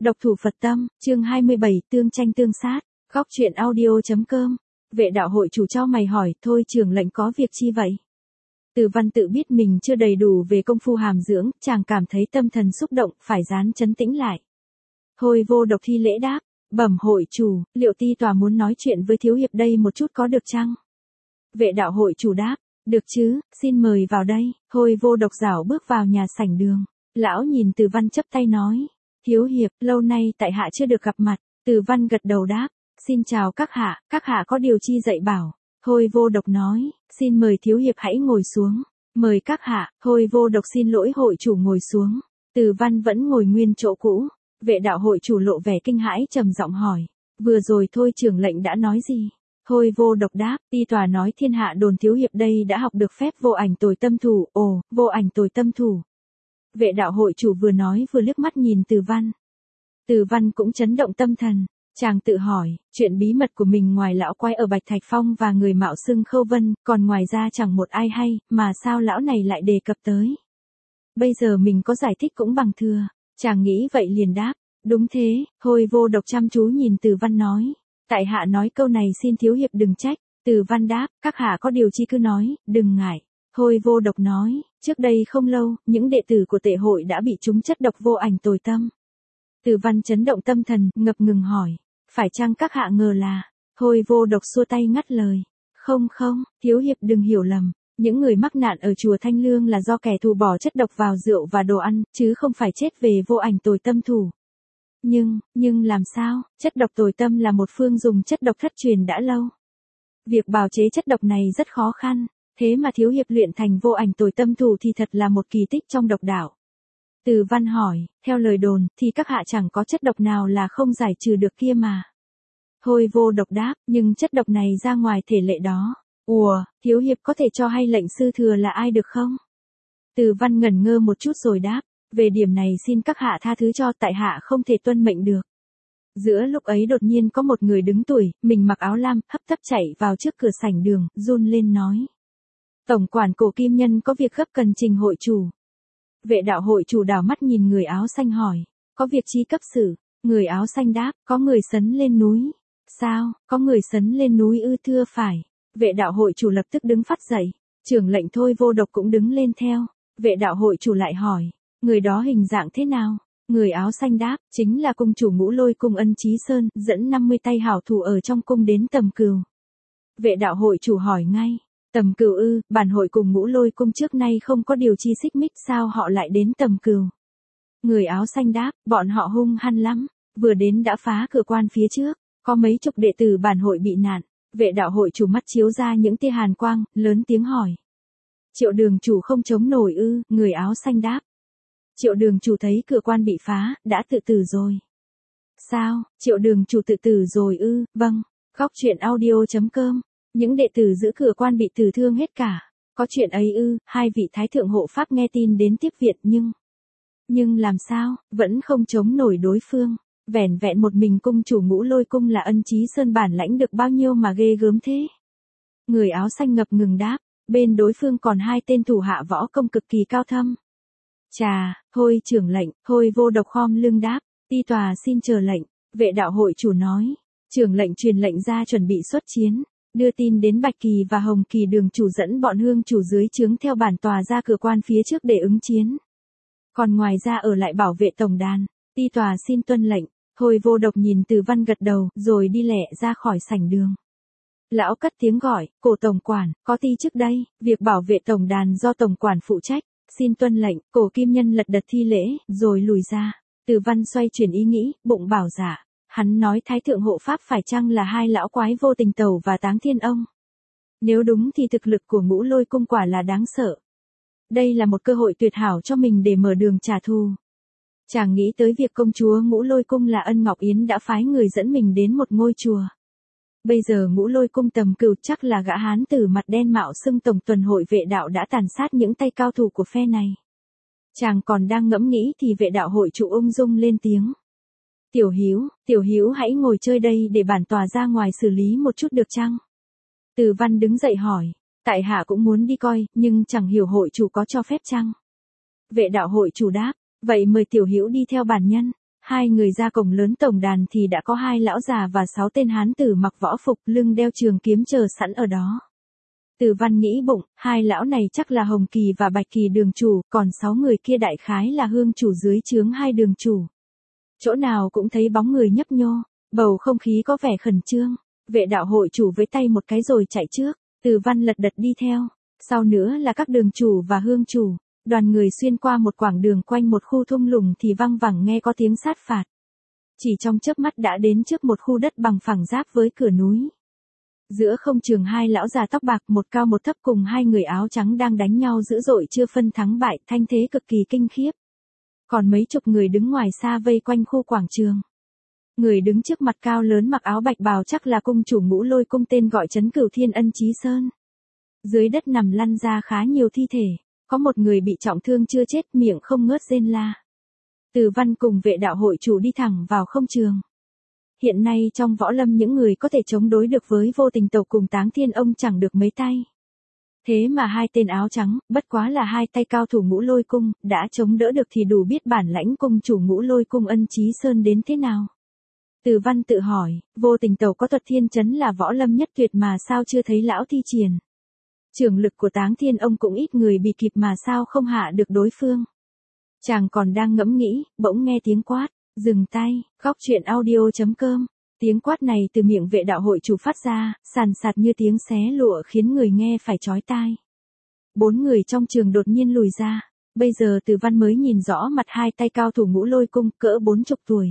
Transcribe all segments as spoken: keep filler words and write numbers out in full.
Độc thủ Phật tâm, chương hai mươi bảy, tương tranh tương sát, góc truyện audio.com. Vệ đạo hội chủ cho mày hỏi, thôi trưởng lệnh có việc chi vậy? Từ Văn tự biết mình chưa đầy đủ về công phu hàm dưỡng, chàng cảm thấy tâm thần xúc động, phải rán trấn tĩnh lại. Thôi Vô Độc thi lễ đáp, bẩm hội chủ, liệu ti tòa muốn nói chuyện với thiếu hiệp đây một chút có được chăng? Vệ đạo hội chủ đáp, được chứ, xin mời vào đây. Thôi Vô Độc rảo bước vào nhà sảnh đường. Lão nhìn Từ Văn chấp tay nói, thiếu hiệp, lâu nay tại hạ chưa được gặp mặt. Từ Văn gật đầu đáp, xin chào các hạ, các hạ có điều chi dạy bảo. Thôi Vô Độc nói, xin mời thiếu hiệp hãy ngồi xuống. Mời các hạ. Thôi Vô Độc xin lỗi hội chủ ngồi xuống. Từ Văn vẫn ngồi nguyên chỗ cũ. Vệ đạo hội chủ lộ vẻ kinh hãi trầm giọng hỏi, vừa rồi thôi trưởng lệnh đã nói gì? Thôi Vô Độc đáp, ti tòa nói thiên hạ đồn thiếu hiệp đây đã học được phép vô ảnh tồi tâm thủ. Ồ, vô ảnh tồi tâm thủ. Vệ đạo hội chủ vừa nói vừa liếc mắt nhìn Từ Văn. Từ Văn cũng chấn động tâm thần. Chàng tự hỏi, chuyện bí mật của mình ngoài lão quái ở Bạch Thạch Phong và người mạo xưng Khâu Vân, còn ngoài ra chẳng một ai hay, mà sao lão này lại đề cập tới. Bây giờ mình có giải thích cũng bằng thừa. Chàng nghĩ vậy liền đáp, đúng thế. Thôi Vô Độc chăm chú nhìn Từ Văn nói, tại hạ nói câu này xin thiếu hiệp đừng trách. Từ Văn đáp, các hạ có điều chi cứ nói, đừng ngại. Thôi Vô Độc nói, trước đây không lâu, những đệ tử của tệ hội đã bị trúng chất độc vô ảnh tồi tâm. Từ Văn chấn động tâm thần, ngập ngừng hỏi, phải chăng các hạ ngờ là? Thôi Vô Độc xua tay ngắt lời, không không, thiếu hiệp đừng hiểu lầm. Những người mắc nạn ở chùa Thanh Lương là do kẻ thù bỏ chất độc vào rượu và đồ ăn, chứ không phải chết về vô ảnh tồi tâm thủ. Nhưng, nhưng làm sao, chất độc tồi tâm là một phương dùng chất độc thất truyền đã lâu. Việc bào chế chất độc này rất khó khăn, thế mà thiếu hiệp luyện thành vô ảnh tồi tâm thủ thì thật là một kỳ tích trong độc đạo. Từ Văn hỏi, theo lời đồn, thì các hạ chẳng có chất độc nào là không giải trừ được kia mà. Thôi Vô Độc đáp, nhưng chất độc này ra ngoài thể lệ đó. Ủa, thiếu hiệp có thể cho hay lệnh sư thừa là ai được không? Từ Văn ngẩn ngơ một chút rồi đáp, về điểm này xin các hạ tha thứ cho, tại hạ không thể tuân mệnh được. Giữa lúc ấy đột nhiên có một người đứng tuổi, mình mặc áo lam, hấp tấp chạy vào trước cửa sảnh đường, run lên nói. Tổng quản Cổ Kim Nhân có việc gấp cần trình hội chủ. Vệ đạo hội chủ đảo mắt nhìn người áo xanh hỏi, có việc chi cấp xử? Người áo xanh đáp, có người sấn lên núi. Sao, có người sấn lên núi ư? Thưa phải. Vệ đạo hội chủ lập tức đứng phát dậy. Trưởng lệnh Thôi Vô Độc cũng đứng lên theo. Vệ đạo hội chủ lại hỏi, người đó hình dạng thế nào? Người áo xanh đáp, chính là cung chủ Ngũ Lôi Cung Ân Chí Sơn, dẫn năm mươi tay hảo thủ ở trong cung đến Tầm Cừu. Vệ đạo hội chủ hỏi ngay, Tầm Cừu ư? Bản hội cùng Ngũ Lôi Cung trước nay không có điều chi xích mích, sao họ lại đến Tầm Cừu? Người áo xanh đáp, bọn họ hung hăng lắm, vừa đến đã phá cửa quan phía trước, có mấy chục đệ tử bản hội bị nạn. Vệ đạo hội chủ mắt chiếu ra những tia hàn quang, lớn tiếng hỏi. Triệu đường chủ không chống nổi ư? Người áo xanh đáp. Triệu đường chủ thấy cửa quan bị phá, đã tự tử rồi. Sao, triệu đường chủ tự tử rồi ư? Vâng, góc truyện audio.com. Những đệ tử giữ cửa quan bị tử thương hết cả. Có chuyện ấy ư? Hai vị thái thượng hộ pháp nghe tin đến tiếp viện nhưng... Nhưng làm sao, vẫn không chống nổi đối phương. Vẻn vẹn một mình cung chủ Ngũ Lôi Cung là Ân Chí Sơn bản lãnh được bao nhiêu mà ghê gớm thế? Người áo xanh ngập ngừng đáp, bên đối phương còn hai tên thủ hạ võ công cực kỳ cao thâm. Chà, thôi trưởng lệnh, Thôi Vô Độc khom lưng đáp, ti tòa xin chờ lệnh. Vệ đạo hội chủ nói, trưởng lệnh truyền lệnh ra chuẩn bị xuất chiến, đưa tin đến Bạch Kỳ và Hồng Kỳ đường chủ dẫn bọn hương chủ dưới trướng theo bản tòa ra cửa quan phía trước để ứng chiến. Còn ngoài ra ở lại bảo vệ tổng đàn, ti tòa xin tuân lệnh. Thôi Vô Độc nhìn Từ Văn gật đầu, rồi đi lẹ ra khỏi sảnh đường. Lão cất tiếng gọi, Cổ tổng quản, có ti trước đây, việc bảo vệ tổng đàn do tổng quản phụ trách, xin tuân lệnh. Cổ Kim Nhân lật đật thi lễ, rồi lùi ra. Từ Văn xoay chuyển ý nghĩ, bụng bảo dạ. Hắn nói thái thượng hộ pháp phải chăng là hai lão quái Vô Tình Tẩu và Táng Thiên Ông? Nếu đúng thì thực lực của Ngũ Lôi Cung quả là đáng sợ. Đây là một cơ hội tuyệt hảo cho mình để mở đường trả thù. Chàng nghĩ tới việc công chúa Ngũ Lôi Cung là Ân Ngọc Yến đã phái người dẫn mình đến một ngôi chùa. Bây giờ Ngũ Lôi Cung Tầm Cừu chắc là gã hán tử mặt đen mạo xưng tổng tuần hội vệ đạo đã tàn sát những tay cao thủ của phe này. Chàng còn đang ngẫm nghĩ thì vệ đạo hội chủ ung dung lên tiếng. Tiểu Hiếu, Tiểu Hiếu hãy ngồi chơi đây để bản tòa ra ngoài xử lý một chút được chăng? Từ Văn đứng dậy hỏi, tại hạ cũng muốn đi coi, nhưng chẳng hiểu hội chủ có cho phép chăng? Vệ đạo hội chủ đáp, vậy mời Tiểu Hữu đi theo bản nhân. Hai người ra cổng lớn tổng đàn thì đã có hai lão già và sáu tên hán tử mặc võ phục lưng đeo trường kiếm chờ sẵn ở đó. Từ Văn nghĩ bụng, hai lão này chắc là Hồng Kỳ và Bạch Kỳ đường chủ, còn sáu người kia đại khái là hương chủ dưới trướng hai đường chủ. Chỗ nào cũng thấy bóng người nhấp nhô, bầu không khí có vẻ khẩn trương. Vệ đạo hội chủ với tay một cái rồi chạy trước, Từ Văn lật đật đi theo, sau nữa là các đường chủ và hương chủ. Đoàn người xuyên qua một quảng đường quanh một khu thung lũng thì văng vẳng nghe có tiếng sát phạt. Chỉ trong chớp mắt đã đến trước một khu đất bằng phẳng giáp với cửa núi. Giữa không trường hai lão già tóc bạc một cao một thấp cùng hai người áo trắng đang đánh nhau dữ dội chưa phân thắng bại, thanh thế cực kỳ kinh khiếp. Còn mấy chục người đứng ngoài xa vây quanh khu quảng trường. Người đứng trước mặt cao lớn mặc áo bạch bào chắc là cung chủ Ngũ Lôi cung tên gọi Trấn Cửu Thiên Ân Chí Sơn. Dưới đất nằm lăn ra khá nhiều thi thể. Có một người bị trọng thương chưa chết, miệng không ngớt rên la. Từ Văn cùng vệ đạo hội chủ đi thẳng vào không trường. Hiện nay trong võ lâm những người có thể chống đối được với Vô Tình tộc cùng Táng Thiên ông chẳng được mấy tay. Thế mà hai tên áo trắng, bất quá là hai tay cao thủ Ngũ Lôi cung, đã chống đỡ được thì đủ biết bản lãnh cung chủ Ngũ Lôi cung Ân Chí Sơn đến thế nào. Từ Văn tự hỏi, Vô Tình tộc có thuật thiên chấn là võ lâm nhất tuyệt mà sao chưa thấy lão thi triển. Trưởng lực của Táng Thiên ông cũng ít người bị kịp mà sao không hạ được đối phương. Chàng còn đang ngẫm nghĩ, bỗng nghe tiếng quát, dừng tay, khóc chuyện audio chấm com. Tiếng quát này từ miệng vệ đạo hội chủ phát ra, sàn sạt như tiếng xé lụa khiến người nghe phải chói tai. Bốn người trong trường đột nhiên lùi ra, bây giờ Từ Văn mới nhìn rõ mặt hai tay cao thủ Ngũ Lôi cung cỡ bốn chục tuổi.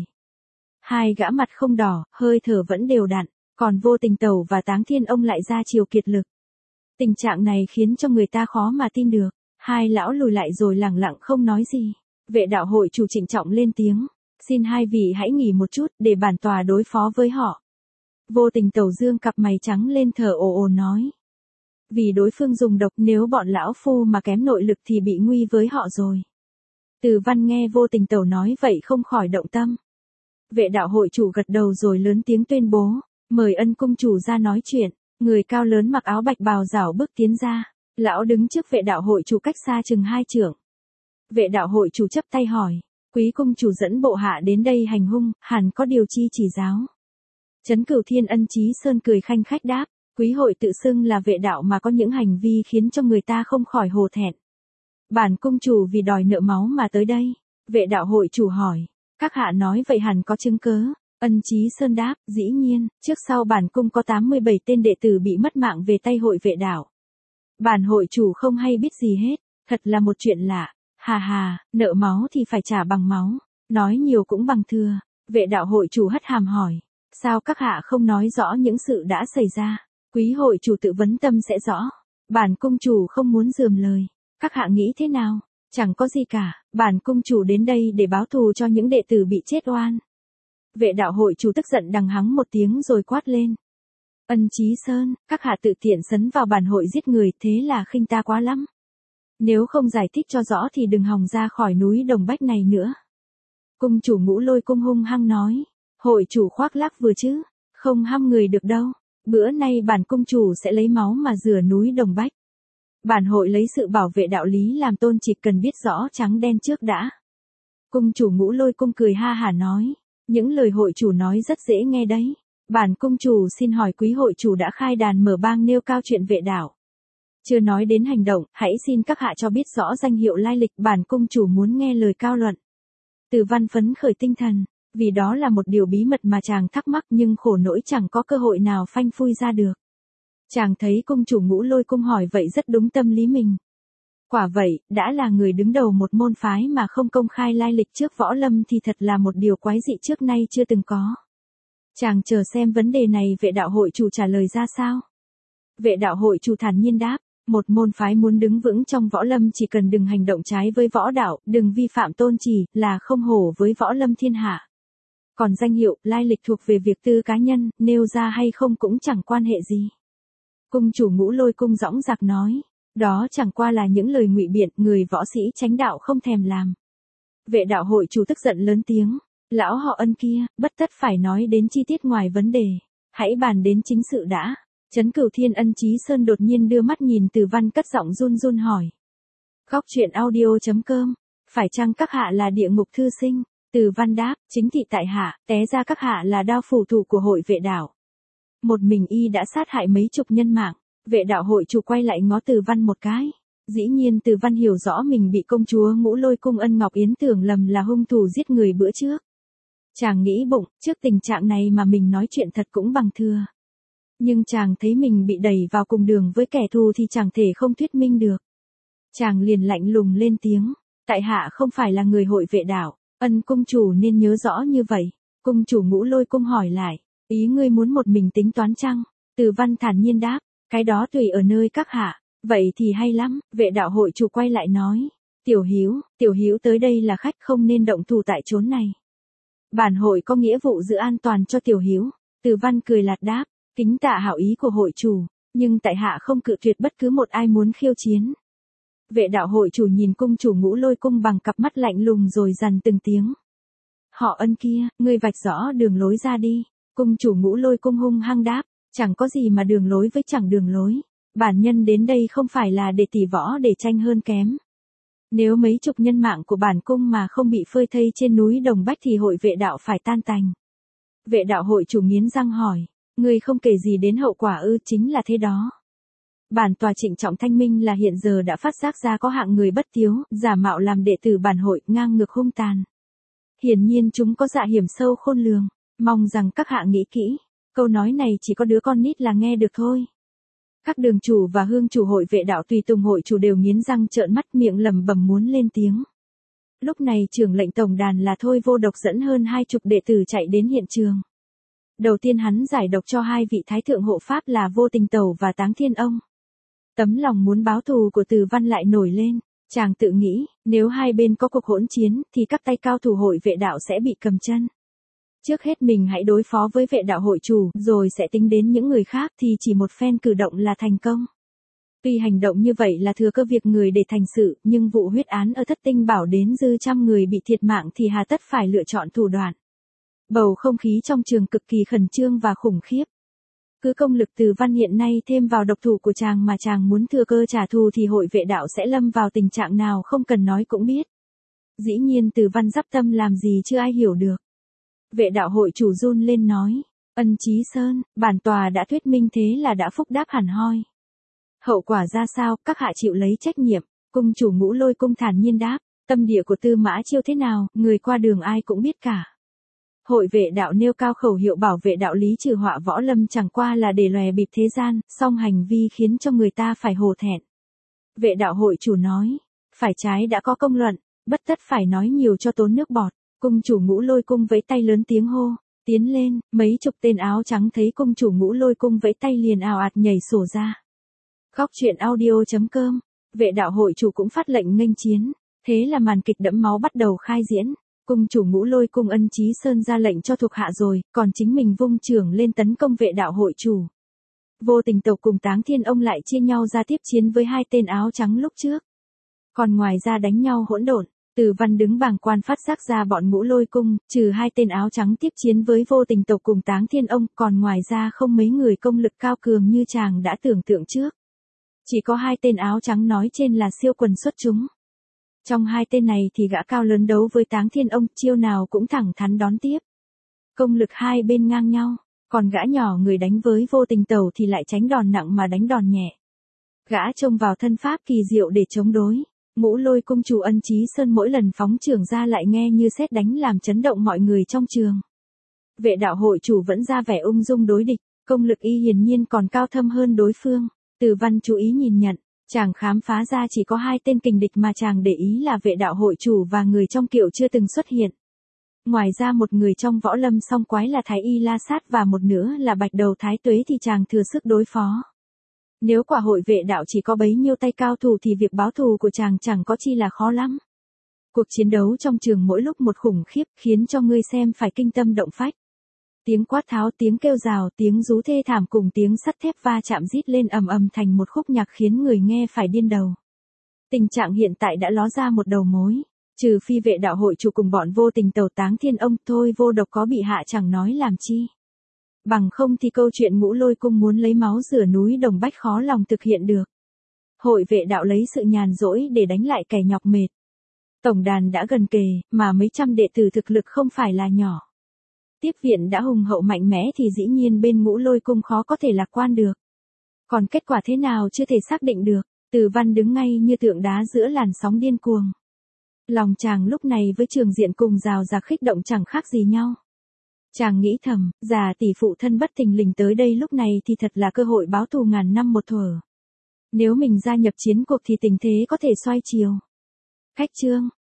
Hai gã mặt không đỏ, hơi thở vẫn đều đặn, còn Vô Tình tẩu và Táng Thiên ông lại ra chiều kiệt lực. Tình trạng này khiến cho người ta khó mà tin được. Hai lão lùi lại rồi lẳng lặng không nói gì. Vệ đạo hội chủ trịnh trọng lên tiếng. Xin hai vị hãy nghỉ một chút để bản tòa đối phó với họ. Vô Tình tẩu dương cặp mày trắng lên thở ồ ồ nói. Vì đối phương dùng độc, nếu bọn lão phu mà kém nội lực thì bị nguy với họ rồi. Từ Văn nghe Vô Tình tẩu nói vậy không khỏi động tâm. Vệ đạo hội chủ gật đầu rồi lớn tiếng tuyên bố. Mời Ân cung chủ ra nói chuyện. Người cao lớn mặc áo bạch bào rảo bước tiến ra. Lão đứng trước vệ đạo hội chủ cách xa chừng hai trượng. Vệ đạo hội chủ chấp tay hỏi. Quý cung chủ dẫn bộ hạ đến đây hành hung, hẳn có điều chi chỉ giáo. Trấn Cửu Thiên Ân Chí Sơn cười khanh khách đáp. Quý hội tự xưng là vệ đạo mà có những hành vi khiến cho người ta không khỏi hổ thẹn. Bản cung chủ vì đòi nợ máu mà tới đây. Vệ đạo hội chủ hỏi. Các hạ nói vậy hẳn có chứng cớ. Ân Chí Sơn đáp, dĩ nhiên, trước sau bản cung có tám mươi bảy tên đệ tử bị mất mạng về tay hội vệ đạo. Bản hội chủ không hay biết gì hết, thật là một chuyện lạ. Hà hà, nợ máu thì phải trả bằng máu, nói nhiều cũng bằng thừa. Vệ đạo hội chủ hất hàm hỏi, sao các hạ không nói rõ những sự đã xảy ra? Quý hội chủ tự vấn tâm sẽ rõ. Bản cung chủ không muốn rườm lời. Các hạ nghĩ thế nào? Chẳng có gì cả, bản cung chủ đến đây để báo thù cho những đệ tử bị chết oan. Vệ đạo hội chủ tức giận đằng hắng một tiếng rồi quát lên. Ân Chí Sơn, các hạ tự tiện sấn vào bản hội giết người, thế là khinh ta quá lắm. Nếu không giải thích cho rõ thì đừng hòng ra khỏi núi Đồng Bách này nữa. Cung chủ Ngũ Lôi cung hung hăng nói. Hội chủ khoác lác vừa chứ, không hăm người được đâu. Bữa nay bản cung chủ sẽ lấy máu mà rửa núi Đồng Bách. Bản hội lấy sự bảo vệ đạo lý làm tôn, chỉ cần biết rõ trắng đen trước đã. Cung chủ Ngũ Lôi cung cười ha hả nói. Những lời hội chủ nói rất dễ nghe đấy. Bản cung chủ xin hỏi quý hội chủ đã khai đàn mở bang nêu cao chuyện vệ đạo. Chưa nói đến hành động, hãy xin các hạ cho biết rõ danh hiệu lai lịch, bản cung chủ muốn nghe lời cao luận. Từ Văn phấn khởi tinh thần, vì đó là một điều bí mật mà chàng thắc mắc nhưng khổ nỗi chẳng có cơ hội nào phanh phui ra được. Chàng thấy cung chủ Ngũ Lôi cung hỏi vậy rất đúng tâm lý mình. Quả vậy, đã là người đứng đầu một môn phái mà không công khai lai lịch trước võ lâm thì thật là một điều quái dị trước nay chưa từng có. Chàng chờ xem vấn đề này vệ đạo hội chủ trả lời ra sao. Vệ đạo hội chủ thản nhiên đáp, một môn phái muốn đứng vững trong võ lâm chỉ cần đừng hành động trái với võ đạo, đừng vi phạm tôn chỉ, là không hổ với võ lâm thiên hạ. Còn danh hiệu, lai lịch thuộc về việc tư cá nhân, nêu ra hay không cũng chẳng quan hệ gì. Cung chủ Ngũ Lôi cung dõng dạc nói. Đó chẳng qua là những lời ngụy biện, người võ sĩ chánh đạo không thèm làm. Vệ đạo hội chủ tức giận lớn tiếng. Lão họ Ân kia, bất tất phải nói đến chi tiết ngoài vấn đề. Hãy bàn đến chính sự đã. Trấn Cửu Thiên Ân Chí Sơn đột nhiên đưa mắt nhìn Từ Văn cất giọng run run hỏi. Góc chuyện audio chấm com. Phải chăng các hạ là địa ngục thư sinh? Từ Văn đáp, chính thị tại hạ, té ra các hạ là đao phủ thủ của hội vệ đạo. Một mình y đã sát hại mấy chục nhân mạng. Vệ đạo hội chủ quay lại ngó Từ Văn một cái. Dĩ nhiên Từ Văn hiểu rõ mình bị công chúa Ngũ Lôi Cung Ân Ngọc Yến tưởng lầm là hung thủ giết người bữa trước. Chàng nghĩ bụng, trước tình trạng này mà mình nói chuyện thật cũng bằng thừa. Nhưng chàng thấy mình bị đẩy vào cùng đường với kẻ thù thì chẳng thể không thuyết minh được. Chàng liền lạnh lùng lên tiếng, tại hạ không phải là người hội vệ đạo, Ân cung chủ nên nhớ rõ như vậy. Cung chủ Ngũ Lôi Cung hỏi lại, ý ngươi muốn một mình tính toán chăng? Từ Văn thản nhiên đáp, cái đó tùy ở nơi các hạ. Vậy thì hay lắm, vệ đạo hội chủ quay lại nói, Tiểu Hiếu, Tiểu Hiếu tới đây là khách không nên động thủ tại chốn này. Bản hội có nghĩa vụ giữ an toàn cho Tiểu Hiếu. Từ Văn cười lạt đáp, kính tạ hảo ý của hội chủ, nhưng tại hạ không cự tuyệt bất cứ một ai muốn khiêu chiến. Vệ đạo hội chủ nhìn cung chủ Ngũ Lôi Cung bằng cặp mắt lạnh lùng rồi dằn từng tiếng. Họ Ân kia, ngươi vạch rõ đường lối ra đi. Cung chủ Ngũ Lôi Cung hung hăng đáp, chẳng có gì mà đường lối với chẳng đường lối. Bản nhân đến đây không phải là để tỉ võ để tranh hơn kém. Nếu mấy chục nhân mạng của bản cung mà không bị phơi thây trên núi Đồng Bách thì hội vệ đạo phải tan tành. Vệ đạo hội chủ nghiến răng hỏi, ngươi không kể gì đến hậu quả ư? Chính là thế đó. Bản tòa trịnh trọng thanh minh là hiện giờ đã phát giác ra có hạng người bất tiếu, giả mạo làm đệ tử bản hội, ngang ngược hung tàn. Hiển nhiên chúng có dạ hiểm sâu khôn lường, mong rằng các hạ nghĩ kỹ. Câu nói này chỉ có đứa con nít là nghe được thôi. Các đường chủ và hương chủ hội vệ đạo tùy tùng hội chủ đều nghiến răng trợn mắt miệng lẩm bẩm muốn lên tiếng. Lúc này trưởng lệnh tổng đàn là Thôi Vô Độc dẫn hơn hai chục đệ tử chạy đến hiện trường. Đầu tiên hắn giải độc cho hai vị thái thượng hộ pháp là Vô Tình Tẩu và Táng Thiên Ông. Tấm lòng muốn báo thù của Từ Văn lại nổi lên, chàng tự nghĩ, nếu hai bên có cuộc hỗn chiến thì các tay cao thủ hội vệ đạo sẽ bị cầm chân. Trước hết mình hãy đối phó với vệ đạo hội chủ, rồi sẽ tính đến những người khác thì chỉ một phen cử động là thành công. Tuy hành động như vậy là thừa cơ việc người để thành sự, nhưng vụ huyết án ở Thất Tinh Bảo đến dư trăm người bị thiệt mạng thì hà tất phải lựa chọn thủ đoạn. Bầu không khí trong trường cực kỳ khẩn trương và khủng khiếp. Cứ công lực Từ Văn hiện nay thêm vào độc thủ của chàng mà chàng muốn thừa cơ trả thù thì hội vệ đạo sẽ lâm vào tình trạng nào không cần nói cũng biết. Dĩ nhiên Từ Văn dắp tâm làm gì chưa ai hiểu được. Vệ đạo hội chủ run lên nói, Ân Chí Sơn, bản tòa đã thuyết minh thế là đã phúc đáp hẳn hoi. Hậu quả ra sao, các hạ chịu lấy trách nhiệm. Cung chủ Ngũ Lôi Cung thản nhiên đáp, tâm địa của Tư Mã Chiêu thế nào, người qua đường ai cũng biết cả. Hội vệ đạo nêu cao khẩu hiệu bảo vệ đạo lý trừ họa võ lâm chẳng qua là để lòe bịp thế gian, song hành vi khiến cho người ta phải hổ thẹn. Vệ đạo hội chủ nói, phải trái đã có công luận, bất tất phải nói nhiều cho tốn nước bọt. Cung chủ Ngũ Lôi Cung vẫy tay lớn tiếng hô, tiến lên, mấy chục tên áo trắng thấy cung chủ Ngũ Lôi Cung vẫy tay liền ào ạt nhảy sổ ra. Góc truyện audio chấm com, vệ đạo hội chủ cũng phát lệnh nghênh chiến, thế là màn kịch đẫm máu bắt đầu khai diễn. Cung chủ Ngũ Lôi Cung Ân Chí Sơn ra lệnh cho thuộc hạ rồi, còn chính mình vung chưởng lên tấn công vệ đạo hội chủ. Vô Tình Tộc cùng Táng Thiên Ông lại chia nhau ra tiếp chiến với hai tên áo trắng lúc trước. Còn ngoài ra đánh nhau hỗn độn. Từ Văn đứng bàng quan phát giác ra bọn Ngũ Lôi Cung, trừ hai tên áo trắng tiếp chiến với Vô Tình Tộc cùng Táng Thiên Ông, còn ngoài ra không mấy người công lực cao cường như chàng đã tưởng tượng trước. Chỉ có hai tên áo trắng nói trên là siêu quần xuất chúng. Trong hai tên này thì gã cao lớn đấu với Táng Thiên Ông, chiêu nào cũng thẳng thắn đón tiếp. Công lực hai bên ngang nhau, còn gã nhỏ người đánh với Vô Tình Tẩu thì lại tránh đòn nặng mà đánh đòn nhẹ. Gã trông vào thân pháp kỳ diệu để chống đối. Ngũ Lôi Cung chủ Ân Chí Sơn mỗi lần phóng chưởng ra lại nghe như sét đánh làm chấn động mọi người trong trường. Vệ đạo hội chủ vẫn ra vẻ ung dung đối địch, công lực y hiển nhiên còn cao thâm hơn đối phương. Từ Văn chú ý nhìn nhận, chàng khám phá ra chỉ có hai tên kình địch mà chàng để ý là vệ đạo hội chủ và người trong kiệu chưa từng xuất hiện. Ngoài ra một người trong võ lâm song quái là Thái Y La Sát và một nữa là Bạch Đầu Thái Tuế thì chàng thừa sức đối phó. Nếu quả hội vệ đạo chỉ có bấy nhiêu tay cao thủ thì việc báo thù của chàng chẳng có chi là khó lắm. Cuộc chiến đấu trong trường mỗi lúc một khủng khiếp khiến cho người xem phải kinh tâm động phách. Tiếng quát tháo, tiếng kêu rào, tiếng rú thê thảm cùng tiếng sắt thép va chạm rít lên ầm ầm thành một khúc nhạc khiến người nghe phải điên đầu. Tình trạng hiện tại đã ló ra một đầu mối. Trừ phi vệ đạo hội chủ cùng bọn Vô Tình Tẩu Táng Thiên Ông Thôi Vô Độc có bị hạ chẳng nói làm chi. Bằng không thì câu chuyện Ngũ Lôi Cung muốn lấy máu rửa núi Đồng Bách khó lòng thực hiện được. Hội vệ đạo lấy sự nhàn rỗi để đánh lại kẻ nhọc mệt. Tổng đàn đã gần kề, mà mấy trăm đệ tử thực lực không phải là nhỏ. Tiếp viện đã hùng hậu mạnh mẽ thì dĩ nhiên bên Ngũ Lôi cung khó có thể lạc quan được. Còn kết quả thế nào chưa thể xác định được, Từ Văn đứng ngay như tượng đá giữa làn sóng điên cuồng. Lòng chàng lúc này với Trường Diện cùng rào rạc khích động chẳng khác gì nhau. Chàng nghĩ thầm, già tỷ phụ thân bất thình lình tới đây lúc này thì thật là cơ hội báo thù ngàn năm một thuở. Nếu mình gia nhập chiến cuộc thì tình thế có thể xoay chiều. Khách trương,